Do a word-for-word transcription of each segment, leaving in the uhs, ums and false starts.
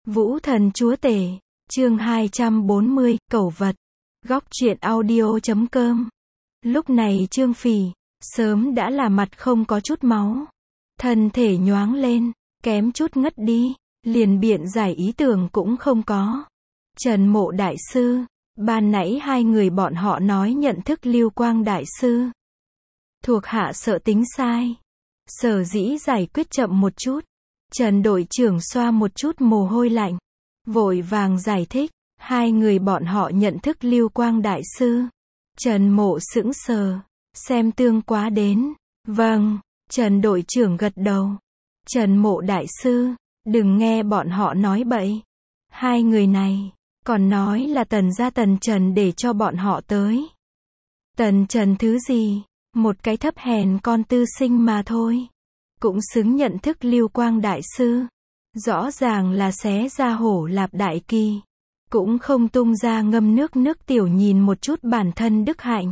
Vũ Thần Chúa Tể, chương hai trăm bốn mươi, Cẩu Vật. Góc truyện audio chấm com. Lúc này Trương Phỉ, sớm đã là mặt không có chút máu. Thân thể nhoáng lên, kém chút ngất đi, liền biện giải ý tưởng cũng không có. Trần Mộ Đại Sư, ban nãy hai người bọn họ nói nhận thức Lưu Quang Đại Sư. Thuộc hạ sợ tính sai. Sở dĩ giải quyết chậm một chút. Trần đội trưởng xoa một chút mồ hôi lạnh. Vội vàng giải thích, hai người bọn họ nhận thức Lưu Quang Đại Sư. Trần Mộ sững sờ, xem tương quá đến. Vâng, Trần đội trưởng gật đầu. Trần Mộ Đại Sư, đừng nghe bọn họ nói bậy. Hai người này, còn nói là Tần gia Tần Trần để cho bọn họ tới. Tần Trần thứ gì? Một cái thấp hèn con tư sinh mà thôi. Cũng xứng nhận thức Lưu Quang Đại Sư. Rõ ràng là xé ra hổ lạp đại kỳ. Cũng không tung ra ngâm nước nước tiểu nhìn một chút bản thân đức hạnh.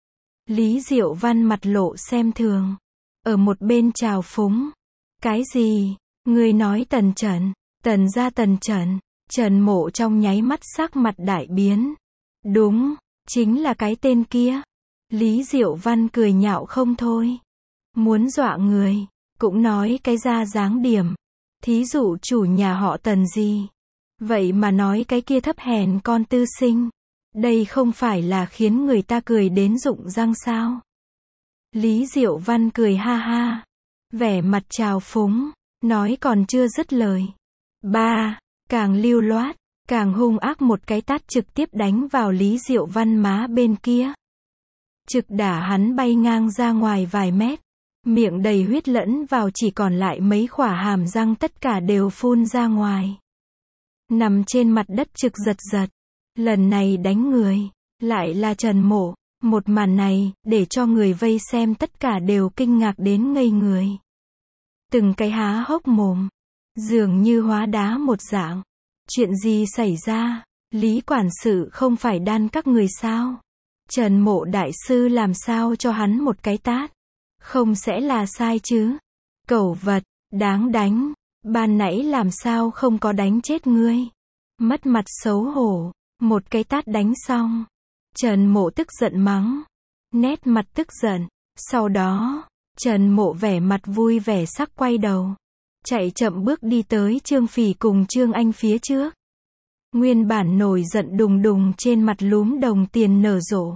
Lý Diệu Văn mặt lộ xem thường. Ở một bên trào phúng. Cái gì? Ngươi nói Tần Trần, Tần gia Tần Trần. Trần Mộ trong nháy mắt sắc mặt đại biến. Đúng, chính là cái tên kia. Lý Diệu Văn cười nhạo không thôi. Muốn dọa người, cũng nói cái ra dáng điểm. Thí dụ chủ nhà họ Tần gì. Vậy mà nói cái kia thấp hèn con tư sinh. Đây không phải là khiến người ta cười đến rụng răng sao. Lý Diệu Văn cười ha ha. Vẻ mặt trào phúng, nói còn chưa dứt lời. Ba, càng lưu loát, càng hung ác một cái tát trực tiếp đánh vào Lý Diệu Văn má bên kia. Trực đả hắn bay ngang ra ngoài vài mét. Miệng đầy huyết lẫn vào chỉ còn lại mấy khỏa hàm răng tất cả đều phun ra ngoài. Nằm trên mặt đất trực giật giật. Lần này đánh người, lại là Trần Mộ. Một màn này, để cho người vây xem tất cả đều kinh ngạc đến ngây người. Từng cái há hốc mồm. Dường như hóa đá một dạng. Chuyện gì xảy ra? Lý quản sự không phải đan các người sao? Trần Mộ Đại Sư làm sao cho hắn một cái tát? Không sẽ là sai chứ? Cẩu vật, đáng đánh. Ban nãy làm sao không có đánh chết ngươi? Mất mặt xấu hổ. Một cái tát đánh xong. Trần Mộ tức giận mắng. Nét mặt tức giận. Sau đó, Trần Mộ vẻ mặt vui vẻ sắc quay đầu. Chạy chậm bước đi tới Trương Phỉ cùng Trương Anh phía trước. Nguyên bản nổi giận đùng đùng trên mặt lúm đồng tiền nở rộ.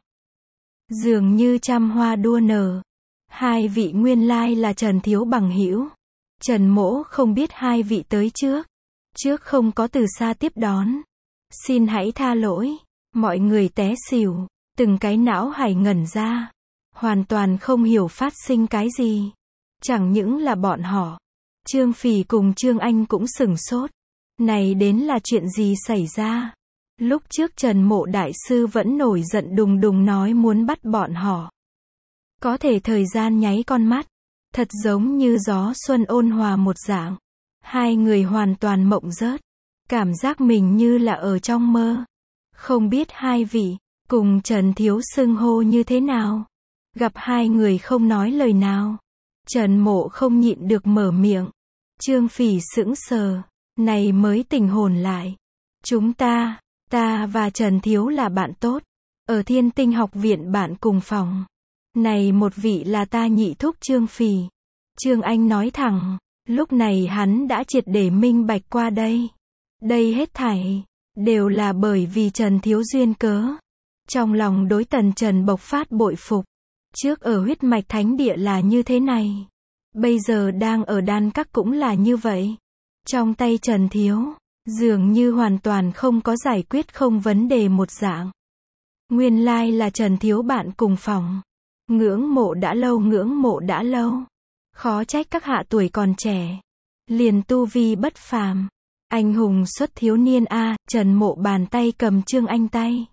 Dường như trăm hoa đua nở. Hai vị nguyên lai là Trần Thiếu bằng hữu. Trần Mỗ không biết hai vị tới trước. Trước không có từ xa tiếp đón. Xin hãy tha lỗi. Mọi người té xỉu. Từng cái não hải ngẩn ra. Hoàn toàn không hiểu phát sinh cái gì. Chẳng những là bọn họ. Trương Phỉ cùng Trương Anh cũng sửng sốt. Này đến là chuyện gì xảy ra? Lúc trước Trần Mộ Đại Sư vẫn nổi giận đùng đùng nói muốn bắt bọn họ. Có thể thời gian nháy con mắt. Thật giống như gió xuân ôn hòa một dạng. Hai người hoàn toàn mộng rớt. Cảm giác mình như là ở trong mơ. Không biết hai vị, cùng Trần Thiếu xưng hô như thế nào? Gặp hai người không nói lời nào. Trần Mộ không nhịn được mở miệng. Trương Phỉ sững sờ. Này mới tỉnh hồn lại. Chúng ta, ta và Trần Thiếu là bạn tốt. Ở Thiên Tinh học viện bạn cùng phòng. Này một vị là ta nhị thúc Trương Phỉ. Trương Anh nói thẳng. Lúc này hắn đã triệt để minh bạch qua đây. Đây hết thảy, đều là bởi vì Trần Thiếu duyên cớ. Trong lòng đối Tần Trần bộc phát bội phục. Trước ở huyết mạch thánh địa là như thế này. Bây giờ đang ở đan các cũng là như vậy. Trong tay Trần Thiếu, dường như hoàn toàn không có giải quyết không vấn đề một dạng. Nguyên lai là Trần Thiếu bạn cùng phòng. Ngưỡng mộ đã lâu ngưỡng mộ đã lâu. Khó trách các hạ tuổi còn trẻ. Liền tu vi bất phàm. Anh hùng xuất thiếu niên a. Trần Mộ bàn tay cầm Trương Anh tay.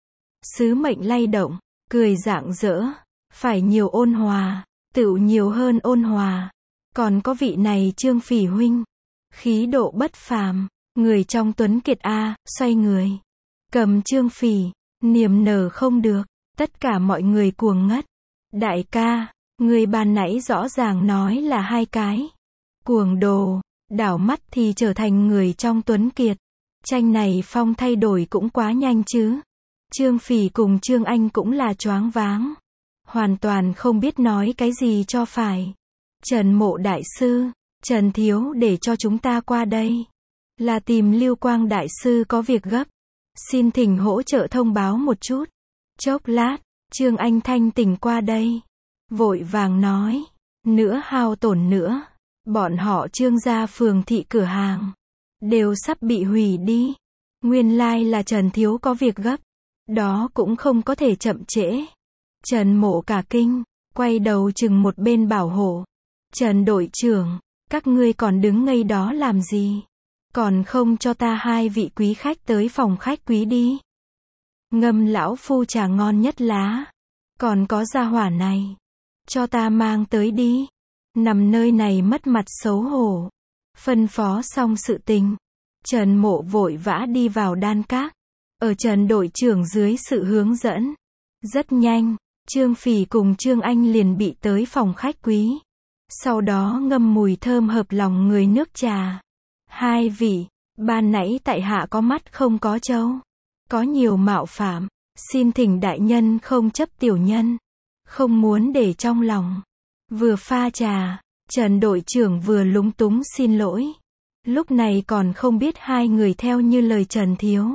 Sứ mệnh lay động, cười rạng rỡ. Phải nhiều ôn hòa, tựu nhiều hơn ôn hòa. Còn có vị này Trương Phỉ huynh. Khí độ bất phàm, người trong tuấn kiệt a. Xoay người. Cầm Trương Phỉ, niềm nở không được. Tất cả mọi người cuồng ngất. Đại ca, người ban nãy rõ ràng nói là hai cái. Cuồng đồ, đảo mắt thì trở thành người trong tuấn kiệt. Tranh này phong thay đổi cũng quá nhanh chứ. Trương Phỉ cùng Trương Anh cũng là choáng váng. Hoàn toàn không biết nói cái gì cho phải. Trần Mộ đại sư, Trần Thiếu để cho chúng ta qua đây. Là tìm Lưu Quang đại sư có việc gấp. Xin thỉnh hỗ trợ thông báo một chút. Chốc lát, Trương Anh thanh tỉnh qua đây. Vội vàng nói, nữa hao tổn nữa. Bọn họ Trương gia phường thị cửa hàng. Đều sắp bị hủy đi. Nguyên lai là Trần Thiếu có việc gấp. Đó cũng không có thể chậm trễ. Trần Mộ cả kinh, quay đầu chừng một bên bảo hộ. Trần đội trưởng, các ngươi còn đứng ngây đó làm gì? Còn không cho ta hai vị quý khách tới phòng khách quý đi. Ngâm lão phu trà ngon nhất lá. Còn có gia hỏa này. Cho ta mang tới đi. Nằm nơi này mất mặt xấu hổ. Phân phó xong sự tình. Trần Mộ vội vã đi vào đan các. Ở Trần đội trưởng dưới sự hướng dẫn. Rất nhanh, Trương Phỉ cùng Trương Anh liền bị tới phòng khách quý. Sau đó ngâm mùi thơm hợp lòng người nước trà. Hai vị, ban nãy tại hạ có mắt không có trâu. Có nhiều mạo phạm. Xin thỉnh đại nhân không chấp tiểu nhân. Không muốn để trong lòng. Vừa pha trà, Trần đội trưởng vừa lúng túng xin lỗi. Lúc này còn không biết hai người theo như lời Trần Thiếu.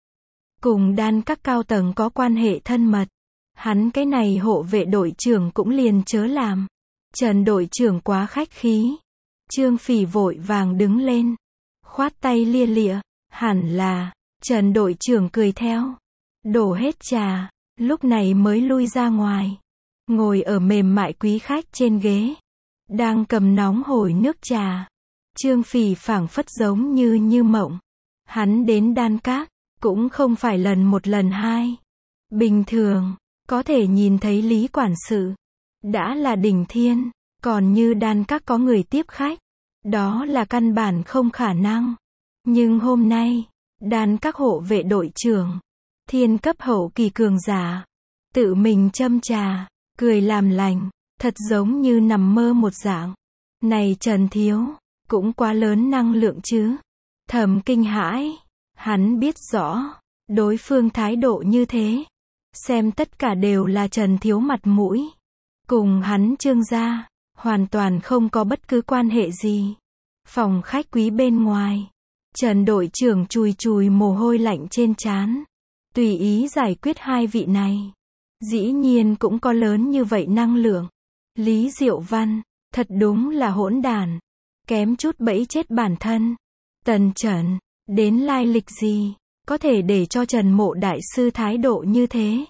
Cùng đan các cao tầng có quan hệ thân mật. Hắn cái này hộ vệ đội trưởng cũng liền chớ làm. Trần đội trưởng quá khách khí. Trương Phỉ vội vàng đứng lên. Khoát tay lia lịa. Hẳn là, Trần đội trưởng cười theo. Đổ hết trà. Lúc này mới lui ra ngoài. Ngồi ở mềm mại quý khách trên ghế. Đang cầm nóng hổi nước trà. Trương Phỉ phảng phất giống như như mộng. Hắn đến đan các. Cũng không phải lần một lần hai. Bình thường, có thể nhìn thấy Lý quản sự. Đã là đỉnh thiên. Còn như đan các có người tiếp khách. Đó là căn bản không khả năng. Nhưng hôm nay, đan các hộ vệ đội trưởng. Thiên cấp hậu kỳ cường giả. Tự mình châm trà. Cười làm lành. Thật giống như nằm mơ một dạng. Này Trần Thiếu. Cũng quá lớn năng lượng chứ. Thầm kinh hãi. Hắn biết rõ. Đối phương thái độ như thế. Xem tất cả đều là Trần Thiếu mặt mũi. Cùng hắn Trương gia. Hoàn toàn không có bất cứ quan hệ gì. Phòng khách quý bên ngoài. Trần đội trưởng chùi chùi mồ hôi lạnh trên trán. Tùy ý giải quyết hai vị này. Dĩ nhiên cũng có lớn như vậy năng lượng. Lý Diệu Văn. Thật đúng là hỗn đản. Kém chút bẫy chết bản thân. Tần Trần. Đến lai lịch gì. Có thể để cho Trần Mộ đại sư thái độ như thế.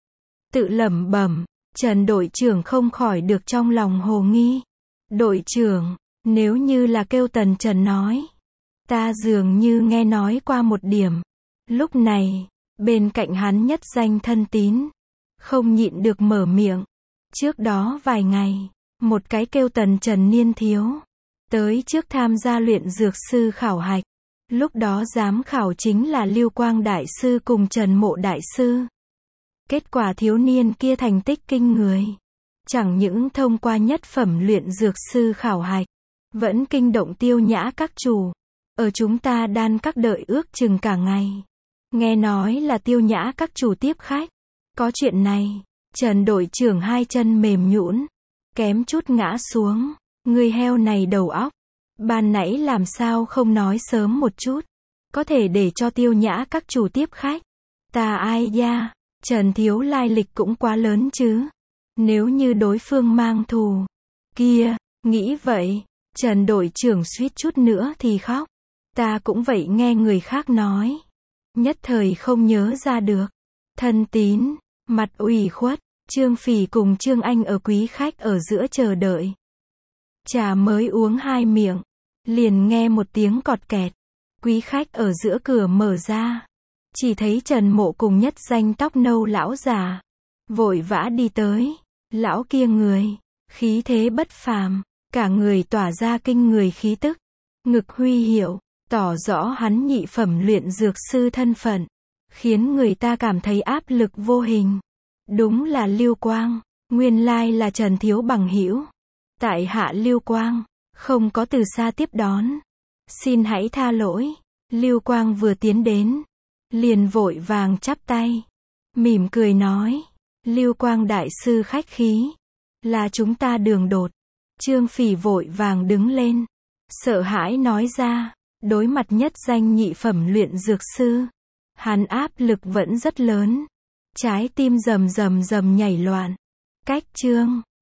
Tự lẩm bẩm. Trần đội trưởng không khỏi được trong lòng hồ nghi. Đội trưởng. Nếu như là kêu Tần Trần nói. Ta dường như nghe nói qua một điểm. Lúc này. Bên cạnh hắn nhất danh thân tín. Không nhịn được mở miệng. Trước đó vài ngày. Một cái kêu Tần Trần niên thiếu. Tới trước tham gia luyện dược sư khảo hạch. Lúc đó giám khảo chính là Lưu Quang đại sư cùng Trần Mộ đại sư. Kết quả thiếu niên kia thành tích kinh người. Chẳng những thông qua nhất phẩm luyện dược sư khảo hạch. Vẫn kinh động Tiêu Nhã các chủ. Ở chúng ta đan các đợi ước chừng cả ngày. Nghe nói là Tiêu Nhã các chủ tiếp khách. Có chuyện này. Trần đội trưởng hai chân mềm nhũn. Kém chút ngã xuống. Người heo này đầu óc. Ban nãy làm sao không nói sớm một chút. Có thể để cho Tiêu Nhã các chủ tiếp khách. Ta ai da. Trần Thiếu lai lịch cũng quá lớn chứ. Nếu như đối phương mang thù. Kia, nghĩ vậy. Trần đội trưởng suýt chút nữa thì khóc. Ta cũng vậy nghe người khác nói. Nhất thời không nhớ ra được. Thân tín, mặt ủy khuất. Trương Phỉ cùng Trương Anh ở quý khách ở giữa chờ đợi. Trà mới uống hai miệng. Liền nghe một tiếng cọt kẹt. Quý khách ở giữa cửa mở ra. Chỉ thấy Trần Mộ cùng nhất danh tóc nâu lão già. Vội vã đi tới. Lão kia người. Khí thế bất phàm. Cả người tỏa ra kinh người khí tức. Ngực huy hiệu. Tỏ rõ hắn nhị phẩm luyện dược sư thân phận. Khiến người ta cảm thấy áp lực vô hình. Đúng là Lưu Quang. Nguyên lai là Trần Thiếu bằng hữu. Tại hạ Lưu Quang. Không có từ xa tiếp đón. Xin hãy tha lỗi. Lưu Quang vừa tiến đến, liền vội vàng chắp tay, mỉm cười nói, Lưu Quang đại sư khách khí, là chúng ta đường đột. Trương Phỉ vội vàng đứng lên, sợ hãi nói ra, đối mặt nhất danh nhị phẩm luyện dược sư, hắn áp lực vẫn rất lớn, trái tim rầm rầm rầm nhảy loạn. Cách chương